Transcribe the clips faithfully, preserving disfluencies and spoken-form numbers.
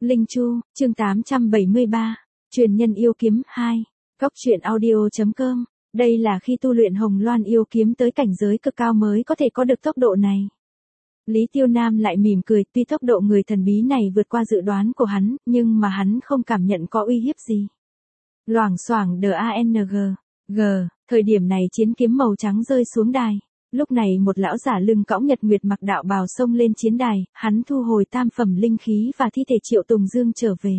Linh Chu, chương tám trăm bảy mươi ba, truyền nhân yêu kiếm hai, góc truyện audio chấm com. Đây là khi tu luyện Hồng Loan yêu kiếm tới cảnh giới cực cao mới có thể có được tốc độ này. Lý Tiêu Nam lại mỉm cười, tuy tốc độ người thần bí này vượt qua dự đoán của hắn, nhưng mà hắn không cảm nhận có uy hiếp gì. Loảng xoảng đờ a en giê, G, thời điểm này chiến kiếm màu trắng rơi xuống đài. Lúc này một lão giả lưng cõng nhật nguyệt mặc đạo bào xông lên chiến đài, hắn thu hồi tam phẩm linh khí và thi thể Triệu Tùng Dương trở về.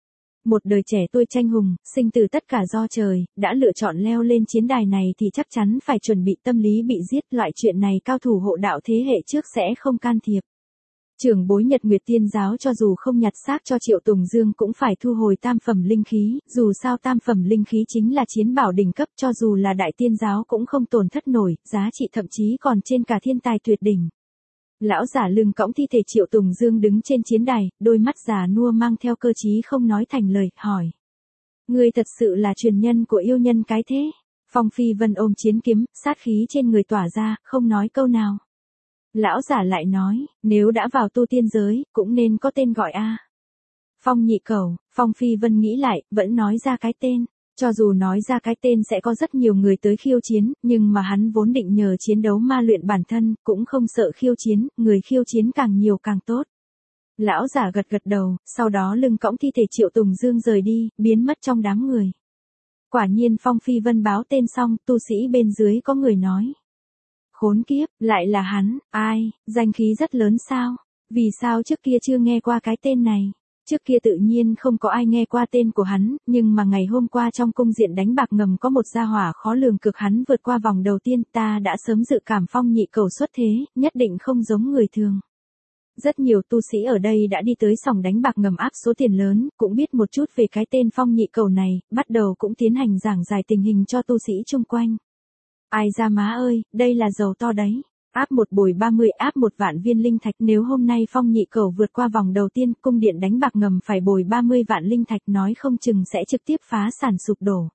Một đời trẻ tôi tranh hùng, sinh tử tất cả do trời, đã lựa chọn leo lên chiến đài này thì chắc chắn phải chuẩn bị tâm lý bị giết, loại chuyện này cao thủ hộ đạo thế hệ trước sẽ không can thiệp. Trưởng bối Nhật Nguyệt Tiên Giáo cho dù không nhặt xác cho Triệu Tùng Dương cũng phải thu hồi tam phẩm linh khí, dù sao tam phẩm linh khí chính là chiến bảo đỉnh cấp, cho dù là Đại Tiên Giáo cũng không tổn thất nổi, giá trị thậm chí còn trên cả thiên tài tuyệt đỉnh. Lão giả lưng cõng thi thể Triệu Tùng Dương đứng trên chiến đài, đôi mắt già nua mang theo cơ trí không nói thành lời, hỏi. Ngươi thật sự là truyền nhân của yêu nhân cái thế? Phong Phi Vân ôm chiến kiếm, sát khí trên người tỏa ra, không nói câu nào. Lão giả lại nói, nếu đã vào tu tiên giới, cũng nên có tên gọi a. Phong Nhị Cẩu. Phong Phi Vân nghĩ lại, vẫn nói ra cái tên. Cho dù nói ra cái tên sẽ có rất nhiều người tới khiêu chiến, nhưng mà hắn vốn định nhờ chiến đấu ma luyện bản thân, cũng không sợ khiêu chiến, người khiêu chiến càng nhiều càng tốt. Lão giả gật gật đầu, sau đó lưng cõng thi thể Triệu Tùng Dương rời đi, biến mất trong đám người. Quả nhiên Phong Phi Vân báo tên xong, tu sĩ bên dưới có người nói. Khốn kiếp, lại là hắn, ai, danh khí rất lớn sao? Vì sao trước kia chưa nghe qua cái tên này? Trước kia tự nhiên không có ai nghe qua tên của hắn, nhưng mà ngày hôm qua trong cung diện đánh bạc ngầm có một gia hỏa khó lường cực hắn vượt qua vòng đầu tiên, ta đã sớm dự cảm Phong Nhị Cẩu xuất thế, nhất định không giống người thường. Rất nhiều tu sĩ ở đây đã đi tới sòng đánh bạc ngầm áp số tiền lớn, cũng biết một chút về cái tên Phong Nhị Cẩu này, bắt đầu cũng tiến hành giảng giải tình hình cho tu sĩ chung quanh. Ai ra má ơi, đây là giàu to đấy. Áp một bồi ba mươi, áp một vạn viên linh thạch, nếu hôm nay Phong Nhị Cẩu vượt qua vòng đầu tiên, cung điện đánh bạc ngầm phải bồi ba mươi vạn linh thạch, nói không chừng sẽ trực tiếp phá sản sụp đổ.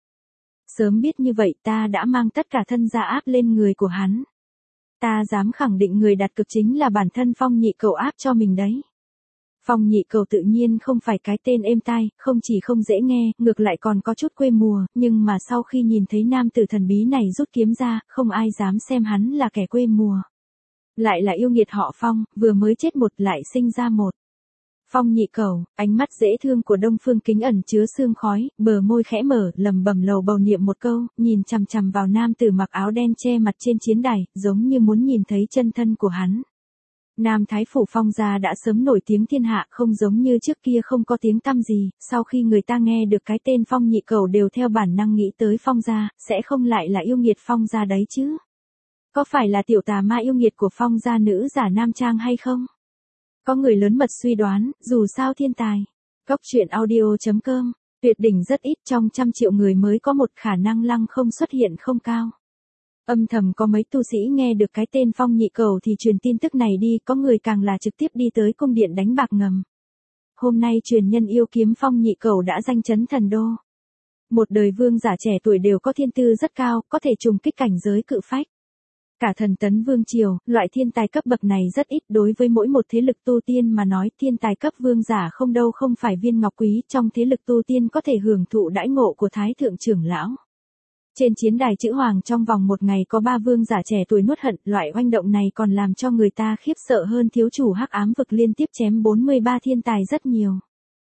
Sớm biết như vậy ta đã mang tất cả thân gia áp lên người của hắn. Ta dám khẳng định người đặt cực chính là bản thân Phong Nhị Cẩu áp cho mình đấy. Phong Nhị Cẩu tự nhiên không phải cái tên êm tai, không chỉ không dễ nghe, ngược lại còn có chút quê mùa, nhưng mà sau khi nhìn thấy nam tử thần bí này rút kiếm ra, không ai dám xem hắn là kẻ quê mùa. Lại là yêu nghiệt họ Phong, vừa mới chết một lại sinh ra một. Phong Nhị Cẩu, ánh mắt dễ thương của Đông Phương Kính ẩn chứa sương khói, bờ môi khẽ mở, lẩm bẩm lầu bầu niệm một câu, nhìn chằm chằm vào nam tử mặc áo đen che mặt trên chiến đài, giống như muốn nhìn thấy chân thân của hắn. Nam Thái Phủ Phong gia đã sớm nổi tiếng thiên hạ, không giống như trước kia không có tiếng tăm gì, sau khi người ta nghe được cái tên Phong Nhị Cẩu đều theo bản năng nghĩ tới Phong gia, sẽ không lại là yêu nghiệt Phong gia đấy chứ. Có phải là tiểu tà ma yêu nghiệt của Phong gia nữ giả nam trang hay không? Có người lớn mật suy đoán, dù sao thiên tài. Góc truyện audio chấm com, tuyệt đỉnh rất ít, trong trăm triệu người mới có một khả năng lăng không xuất hiện không cao. Âm thầm có mấy tu sĩ nghe được cái tên Phong Nhị Cẩu thì truyền tin tức này đi, có người càng là trực tiếp đi tới cung điện đánh bạc ngầm. Hôm nay truyền nhân yêu kiếm Phong Nhị Cẩu đã danh chấn thần đô. Một đời vương giả trẻ tuổi đều có thiên tư rất cao, có thể trùng kích cảnh giới cự phách. Cả thần tấn vương triều, loại thiên tài cấp bậc này rất ít, đối với mỗi một thế lực tu tiên mà nói, thiên tài cấp vương giả không đâu không phải viên ngọc quý, trong thế lực tu tiên có thể hưởng thụ đãi ngộ của Thái thượng trưởng lão. Trên chiến đài chữ hoàng trong vòng một ngày có ba vương giả trẻ tuổi nuốt hận, loại oanh động này còn làm cho người ta khiếp sợ hơn thiếu chủ hắc ám vực liên tiếp chém bốn mươi ba thiên tài rất nhiều.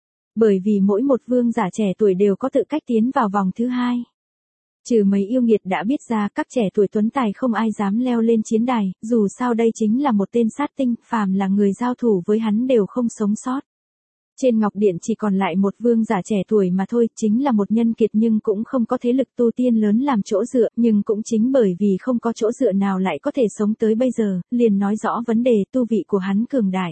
Bởi vì mỗi một vương giả trẻ tuổi đều có tự cách tiến vào vòng thứ hai. Trừ mấy yêu nghiệt đã biết ra, các trẻ tuổi tuấn tài không ai dám leo lên chiến đài, dù sao đây chính là một tên sát tinh, phàm là người giao thủ với hắn đều không sống sót. Trên Ngọc Điện chỉ còn lại một vương giả trẻ tuổi mà thôi, chính là một nhân kiệt nhưng cũng không có thế lực tu tiên lớn làm chỗ dựa, nhưng cũng chính bởi vì không có chỗ dựa nào lại có thể sống tới bây giờ, liền nói rõ vấn đề tu vị của hắn cường đại.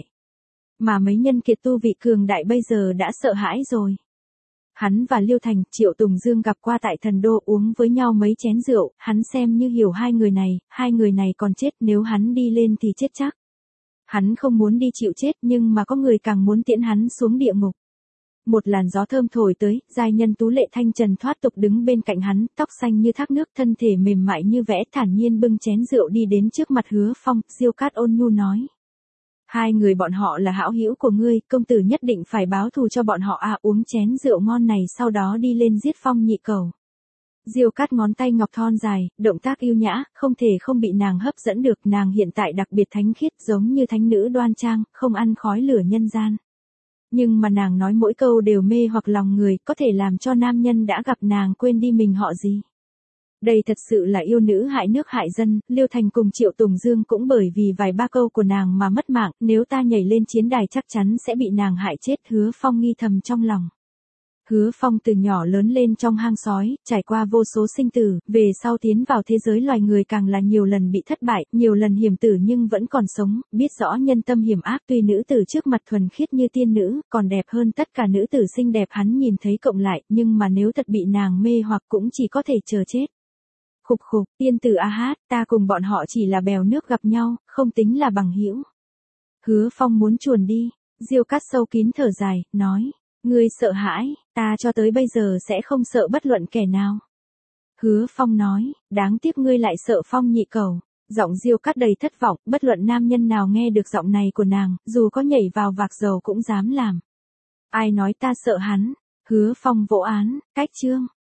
Mà mấy nhân kiệt tu vị cường đại bây giờ đã sợ hãi rồi. Hắn và Liêu Thành, Triệu Tùng Dương gặp qua tại thần đô uống với nhau mấy chén rượu, hắn xem như hiểu hai người này, hai người này còn chết, nếu hắn đi lên thì chết chắc. Hắn không muốn đi chịu chết nhưng mà có người càng muốn tiễn hắn xuống địa ngục. Một làn gió thơm thổi tới, giai nhân tú lệ thanh trần thoát tục đứng bên cạnh hắn, tóc xanh như thác nước, thân thể mềm mại như vẽ, thản nhiên bưng chén rượu đi đến trước mặt Hứa Phong, Diêu Cát ôn nhu nói. Hai người bọn họ là hảo hữu của ngươi, công tử nhất định phải báo thù cho bọn họ à, uống chén rượu ngon này sau đó đi lên giết Phong Nhị Cẩu. Diêu Cát ngón tay ngọc thon dài, động tác yêu nhã, không thể không bị nàng hấp dẫn được, nàng hiện tại đặc biệt thánh khiết giống như thánh nữ đoan trang, không ăn khói lửa nhân gian. Nhưng mà nàng nói mỗi câu đều mê hoặc lòng người, có thể làm cho nam nhân đã gặp nàng quên đi mình họ gì. Đây thật sự là yêu nữ hại nước hại dân, Liêu Thành cùng Triệu Tùng Dương cũng bởi vì vài ba câu của nàng mà mất mạng, nếu ta nhảy lên chiến đài chắc chắn sẽ bị nàng hại chết, Hứa Phong nghi thầm trong lòng. Hứa Phong từ nhỏ lớn lên trong hang sói, trải qua vô số sinh tử, về sau tiến vào thế giới loài người càng là nhiều lần bị thất bại, nhiều lần hiểm tử nhưng vẫn còn sống, biết rõ nhân tâm hiểm ác, tuy nữ tử trước mặt thuần khiết như tiên nữ, còn đẹp hơn tất cả nữ tử xinh đẹp hắn nhìn thấy cộng lại, nhưng mà nếu thật bị nàng mê hoặc cũng chỉ có thể chờ chết. Khục khục, tiên tử a hát, ta cùng bọn họ chỉ là bèo nước gặp nhau, không tính là bằng hữu. Hứa Phong muốn chuồn đi, Diêu Cát sâu kín thở dài, nói. Ngươi sợ hãi, ta cho tới bây giờ sẽ không sợ bất luận kẻ nào. Hứa Phong nói, đáng tiếc ngươi lại sợ Phong Nhị Cẩu. Giọng Diêu Cát đầy thất vọng, bất luận nam nhân nào nghe được giọng này của nàng, dù có nhảy vào vạc dầu cũng dám làm. Ai nói ta sợ hắn? Hứa Phong vỗ án, cách chương.